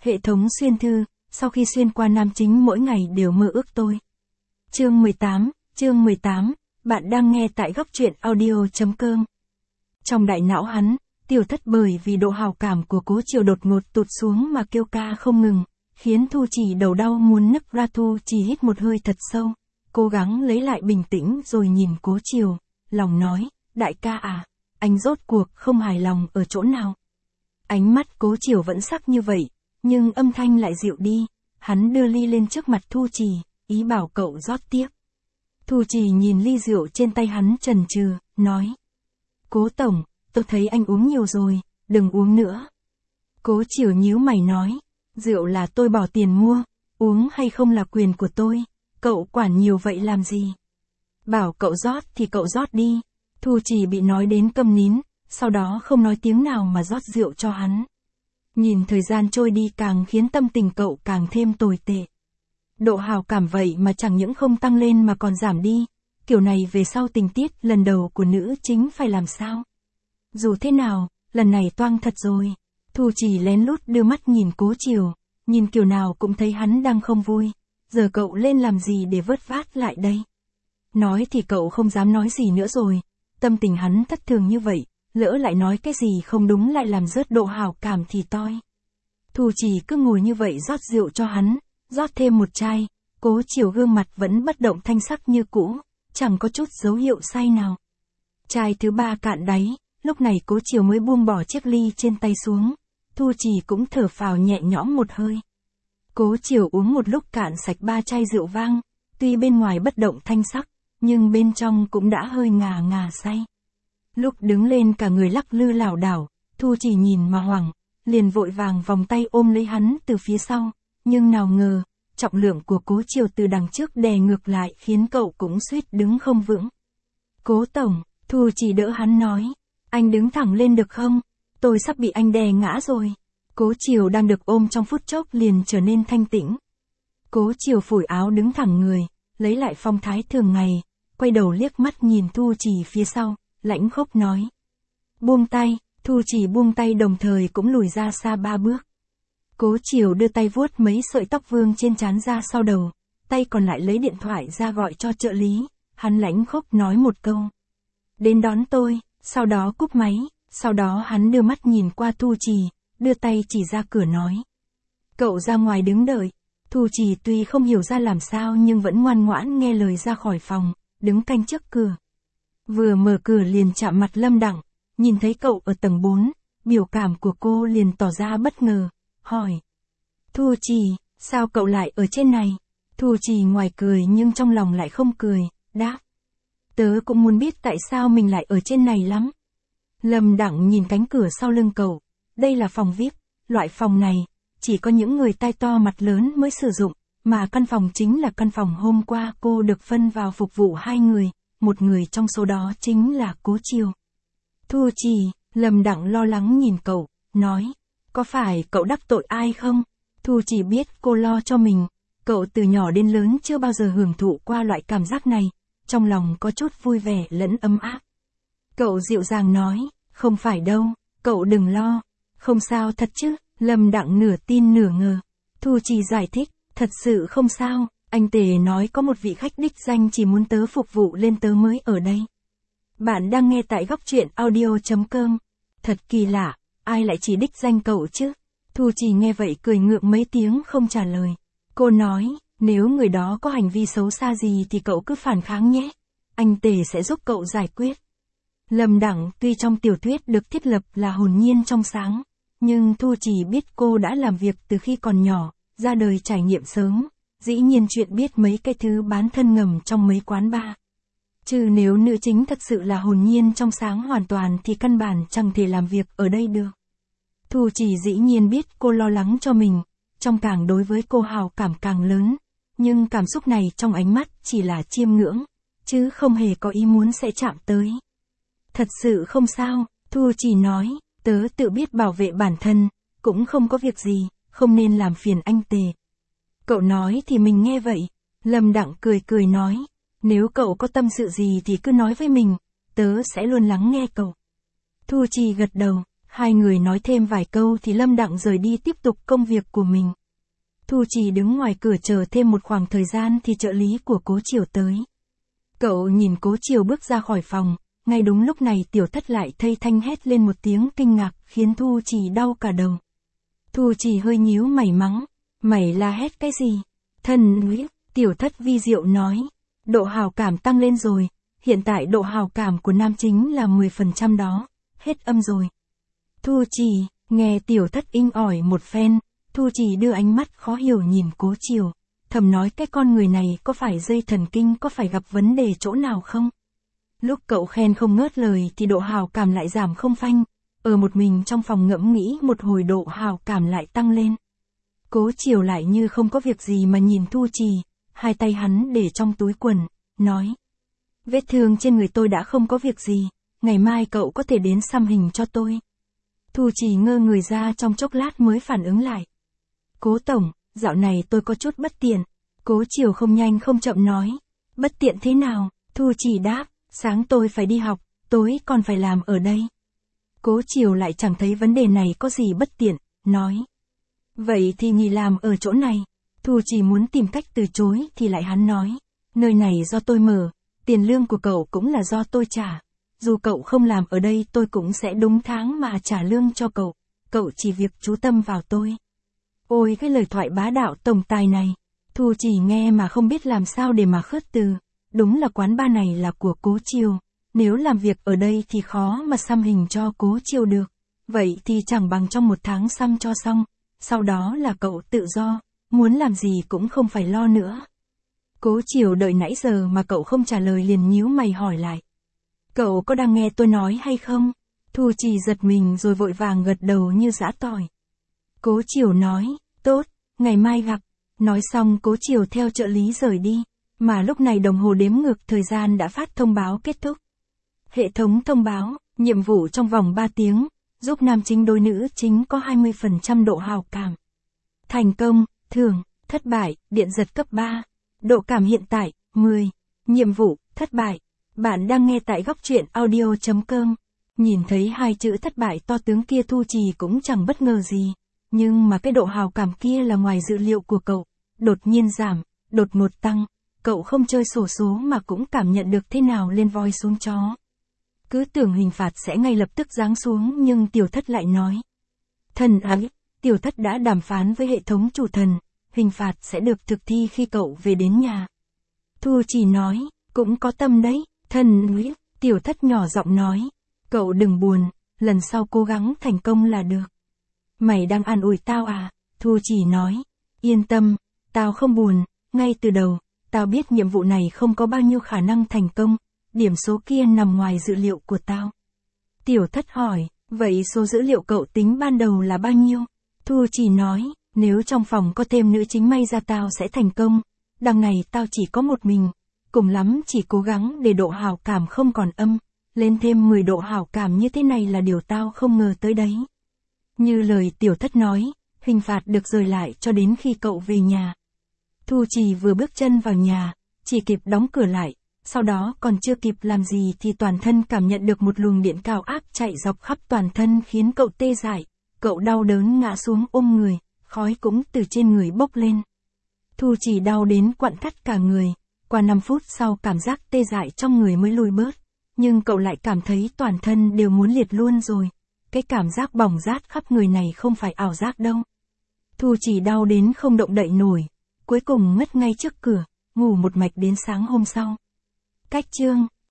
Hệ thống xuyên thư, sau khi xuyên qua nam chính mỗi ngày đều mơ ước tôi. Chương 18, bạn đang nghe tại góc truyện audio.com. Trong đại não hắn, Tiểu Thất bởi vì độ hào cảm của Cố Chiều đột ngột tụt xuống mà kêu ca không ngừng, khiến Thu Chỉ đầu đau muốn nức ra. Thu Chỉ hít một hơi thật sâu, cố gắng lấy lại bình tĩnh rồi nhìn Cố Chiều, lòng nói, đại ca à, anh rốt cuộc không hài lòng ở chỗ nào. Ánh mắt Cố Chiều vẫn sắc như vậy, nhưng âm thanh lại dịu đi, hắn đưa ly lên trước mặt Thu Chỉ, ý bảo cậu rót tiếp. Thu Chỉ nhìn ly rượu trên tay hắn chần chừ, nói. Cố tổng, tôi thấy anh uống nhiều rồi, đừng uống nữa. Cố Chiều nhíu mày nói, rượu là tôi bỏ tiền mua, uống hay không là quyền của tôi, cậu quản nhiều vậy làm gì? Bảo cậu rót thì cậu rót đi. Thu Chỉ bị nói đến câm nín, sau đó không nói tiếng nào mà rót rượu cho hắn. Nhìn thời gian trôi đi càng khiến tâm tình cậu càng thêm tồi tệ. Độ hào cảm vậy mà chẳng những không tăng lên mà còn giảm đi, kiểu này về sau tình tiết lần đầu của nữ chính phải làm sao? Dù thế nào, lần này toang thật rồi. Thu Chỉ lén lút đưa mắt nhìn Cố Chiều, nhìn kiểu nào cũng thấy hắn đang không vui, giờ cậu lên làm gì để vớt vát lại đây? Nói thì cậu không dám nói gì nữa rồi, tâm tình hắn thất thường như vậy, lỡ lại nói cái gì không đúng lại làm rớt độ hào cảm thì toi. Thu Chỉ cứ ngồi như vậy rót rượu cho hắn, rót thêm một chai, Cố Chiều gương mặt vẫn bất động thanh sắc như cũ, chẳng có chút dấu hiệu say nào. Chai thứ ba cạn đáy, lúc này Cố Chiều mới buông bỏ chiếc ly trên tay xuống, Thu Chỉ cũng thở phào nhẹ nhõm một hơi. Cố Chiều uống một lúc cạn sạch 3 chai rượu vang, tuy bên ngoài bất động thanh sắc, nhưng bên trong cũng đã hơi ngà ngà say. Lúc đứng lên cả người lắc lư lảo đảo, Thu Chỉ nhìn mà hoảng, liền vội vàng vòng tay ôm lấy hắn từ phía sau, nhưng nào ngờ, trọng lượng của Cố Chiều từ đằng trước đè ngược lại khiến cậu cũng suýt đứng không vững. Cố tổng, Thu Chỉ đỡ hắn nói, anh đứng thẳng lên được không? Tôi sắp bị anh đè ngã rồi. Cố Chiều đang được ôm trong phút chốc liền trở nên thanh tĩnh. Cố Chiều phủi áo đứng thẳng người, lấy lại phong thái thường ngày, quay đầu liếc mắt nhìn Thu Chỉ phía sau, lãnh khốc nói. Buông tay. Thu Chỉ buông tay đồng thời cũng lùi ra xa 3 bước. Cố Chiều đưa tay vuốt mấy sợi tóc vương trên trán ra sau đầu, tay còn lại lấy điện thoại ra gọi cho trợ lý, hắn lãnh khốc nói một câu. Đến đón tôi, sau đó cúp máy, sau đó hắn đưa mắt nhìn qua Thu Chỉ, đưa tay chỉ ra cửa nói. Cậu ra ngoài đứng đợi. Thu Chỉ tuy không hiểu ra làm sao nhưng vẫn ngoan ngoãn nghe lời ra khỏi phòng, đứng canh trước cửa. Vừa mở cửa liền chạm mặt Lâm Đẳng, nhìn thấy cậu ở tầng 4, biểu cảm của cô liền tỏ ra bất ngờ, hỏi. Thu Chỉ, sao cậu lại ở trên này? Thu Chỉ ngoài cười nhưng trong lòng lại không cười, đáp. Tớ cũng muốn biết tại sao mình lại ở trên này lắm. Lâm Đẳng nhìn cánh cửa sau lưng cậu, đây là phòng VIP, loại phòng này, chỉ có những người tai to mặt lớn mới sử dụng, mà căn phòng chính là căn phòng hôm qua cô được phân vào phục vụ 2 người, một người trong số đó chính là Cố Chiều. Thu Chỉ, Lâm Đẳng lo lắng nhìn cậu, nói, có phải cậu đắc tội ai không? Thu Chỉ biết cô lo cho mình, cậu từ nhỏ đến lớn chưa bao giờ hưởng thụ qua loại cảm giác này, trong lòng có chút vui vẻ lẫn ấm áp. Cậu dịu dàng nói, không phải đâu, cậu đừng lo, không sao thật chứ, Lâm Đẳng nửa tin nửa ngờ. Thu Chỉ giải thích, thật sự không sao, anh Tề nói có một vị khách đích danh chỉ muốn tớ phục vụ lên tớ mới ở đây. Bạn đang nghe tại góc truyện audio.com. Thật kỳ lạ, ai lại chỉ đích danh cậu chứ? Thu Chỉ nghe vậy cười ngượng mấy tiếng không trả lời. Cô nói, nếu người đó có hành vi xấu xa gì thì cậu cứ phản kháng nhé. Anh Tề sẽ giúp cậu giải quyết. Lâm Đẳng tuy trong tiểu thuyết được thiết lập là hồn nhiên trong sáng, nhưng Thu Chỉ biết cô đã làm việc từ khi còn nhỏ, ra đời trải nghiệm sớm, dĩ nhiên chuyện biết mấy cái thứ bán thân ngầm trong mấy quán bar. Chứ nếu nữ chính thật sự là hồn nhiên trong sáng hoàn toàn thì căn bản chẳng thể làm việc ở đây được. Thu Chỉ dĩ nhiên biết cô lo lắng cho mình, trong càng đối với cô hào cảm càng lớn, nhưng cảm xúc này trong ánh mắt chỉ là chiêm ngưỡng, chứ không hề có ý muốn sẽ chạm tới. Thật sự không sao, Thu Chỉ nói, tớ tự biết bảo vệ bản thân, cũng không có việc gì, không nên làm phiền anh Tề. Cậu nói thì mình nghe vậy, Lâm Đẳng cười cười nói, nếu cậu có tâm sự gì thì cứ nói với mình, tớ sẽ luôn lắng nghe cậu. Thu Chỉ gật đầu, Hai người nói thêm vài câu thì Lâm Đặng rời đi tiếp tục công việc của mình. Thu Trì đứng ngoài cửa chờ thêm một khoảng thời gian thì trợ lý của Cố Chiều tới. Cậu nhìn Cố Chiều bước ra khỏi phòng, ngay đúng lúc này Tiểu Thất lại thây thanh hét lên một tiếng kinh ngạc khiến Thu Trì đau cả đầu. Thu Trì hơi nhíu mày mắng, mày la hét cái gì? Thân Nguyễn, Tiểu Thất vi diệu nói, độ hào cảm tăng lên rồi, hiện tại độ hào cảm của nam chính là 10% đó, hết âm rồi. Thu Trì, nghe Tiểu Thất inh ỏi một phen, Thu Trì đưa ánh mắt khó hiểu nhìn Cố Chiều, thầm nói cái con người này có phải dây thần kinh có phải gặp vấn đề chỗ nào không? Lúc cậu khen không ngớt lời thì độ hào cảm lại giảm không phanh, ở một mình trong phòng ngẫm nghĩ một hồi độ hào cảm lại tăng lên. Cố Chiều lại như không có việc gì mà nhìn Thu Trì, hai tay hắn để trong túi quần, nói. Vết thương trên người tôi đã không có việc gì, ngày mai cậu có thể đến xăm hình cho tôi. Thu Trì ngơ người ra trong chốc lát mới phản ứng lại. Cố tổng, dạo này tôi có chút bất tiện. Cố Chiều không nhanh không chậm nói. Bất tiện thế nào? Thu Trì đáp, sáng tôi phải đi học, tối còn phải làm ở đây. Cố Chiều lại chẳng thấy vấn đề này có gì bất tiện, nói. Vậy thì nghỉ làm ở chỗ này. Thu Trì muốn tìm cách từ chối thì lại hắn nói. Nơi này do tôi mở, tiền lương của cậu cũng là do tôi trả. Dù cậu không làm ở đây tôi cũng sẽ đúng tháng mà trả lương cho cậu chỉ việc chú tâm vào tôi. Ôi cái lời thoại bá đạo tổng tài này, Thu Trì nghe mà không biết làm sao để mà khước từ, đúng là quán bar này là của Cố Chiều, nếu làm việc ở đây thì khó mà xăm hình cho Cố Chiều được, vậy thì chẳng bằng trong một tháng xăm cho xong, sau đó là cậu tự do, muốn làm gì cũng không phải lo nữa. Cố Chiều đợi nãy giờ mà cậu không trả lời liền nhíu mày hỏi lại. Cậu có đang nghe tôi nói hay không? Thu Trì giật mình rồi vội vàng gật đầu như giã tỏi. Cố Chiều nói, tốt, ngày mai gặp. Nói xong Cố Chiều theo trợ lý rời đi, mà lúc này đồng hồ đếm ngược thời gian đã phát thông báo kết thúc. Hệ thống thông báo, nhiệm vụ trong vòng 3 tiếng, giúp nam chính đối nữ chính có 20% độ hào cảm. Thành công, thưởng, thất bại, điện giật cấp 3. Độ cảm hiện tại, 10. Nhiệm vụ, thất bại. Bạn đang nghe tại góc truyện audio.com. Nhìn thấy hai chữ thất bại to tướng kia Thu Trì cũng chẳng bất ngờ gì. Nhưng mà cái độ hào cảm kia là ngoài dự liệu của cậu. Đột nhiên giảm, đột ngột tăng. Cậu không chơi xổ số mà cũng cảm nhận được thế nào lên voi xuống chó. Cứ tưởng hình phạt sẽ ngay lập tức giáng xuống nhưng Tiểu Thất lại nói. Thần ái, Tiểu Thất đã đàm phán với hệ thống chủ thần. Hình phạt sẽ được thực thi khi cậu về đến nhà. Thu Trì nói, cũng có tâm đấy. Thần Nguyễn, Tiểu Thất nhỏ giọng nói. Cậu đừng buồn, lần sau cố gắng thành công là được. Mày đang an ủi tao à? Thu Trì nói. Yên tâm, tao không buồn, ngay từ đầu, tao biết nhiệm vụ này không có bao nhiêu khả năng thành công, điểm số kia nằm ngoài dự liệu của tao. Tiểu Thất hỏi, vậy số dữ liệu cậu tính ban đầu là bao nhiêu? Thu Trì nói, nếu trong phòng có thêm nữ chính may ra tao sẽ thành công, đằng này tao chỉ có một mình. Cùng lắm chỉ cố gắng để độ hào cảm không còn âm, lên thêm 10 độ hào cảm như thế này là điều tao không ngờ tới đấy. Như lời Tiểu Thất nói, hình phạt được rời lại cho đến khi cậu về nhà. Thu Trì vừa bước chân vào nhà, chỉ kịp đóng cửa lại, sau đó còn chưa kịp làm gì thì toàn thân cảm nhận được một luồng điện cao áp chạy dọc khắp toàn thân khiến cậu tê dại, cậu đau đớn ngã xuống ôm người, khói cũng từ trên người bốc lên. Thu Trì đau đến quặn thắt cả người. Qua 5 phút sau cảm giác tê dại trong người mới lùi bớt, nhưng cậu lại cảm thấy toàn thân đều muốn liệt luôn rồi. Cái cảm giác bỏng rát khắp người này không phải ảo giác đâu. Thu Trì đau đến không động đậy nổi, cuối cùng ngất ngay trước cửa, ngủ một mạch đến sáng hôm sau. Cách chương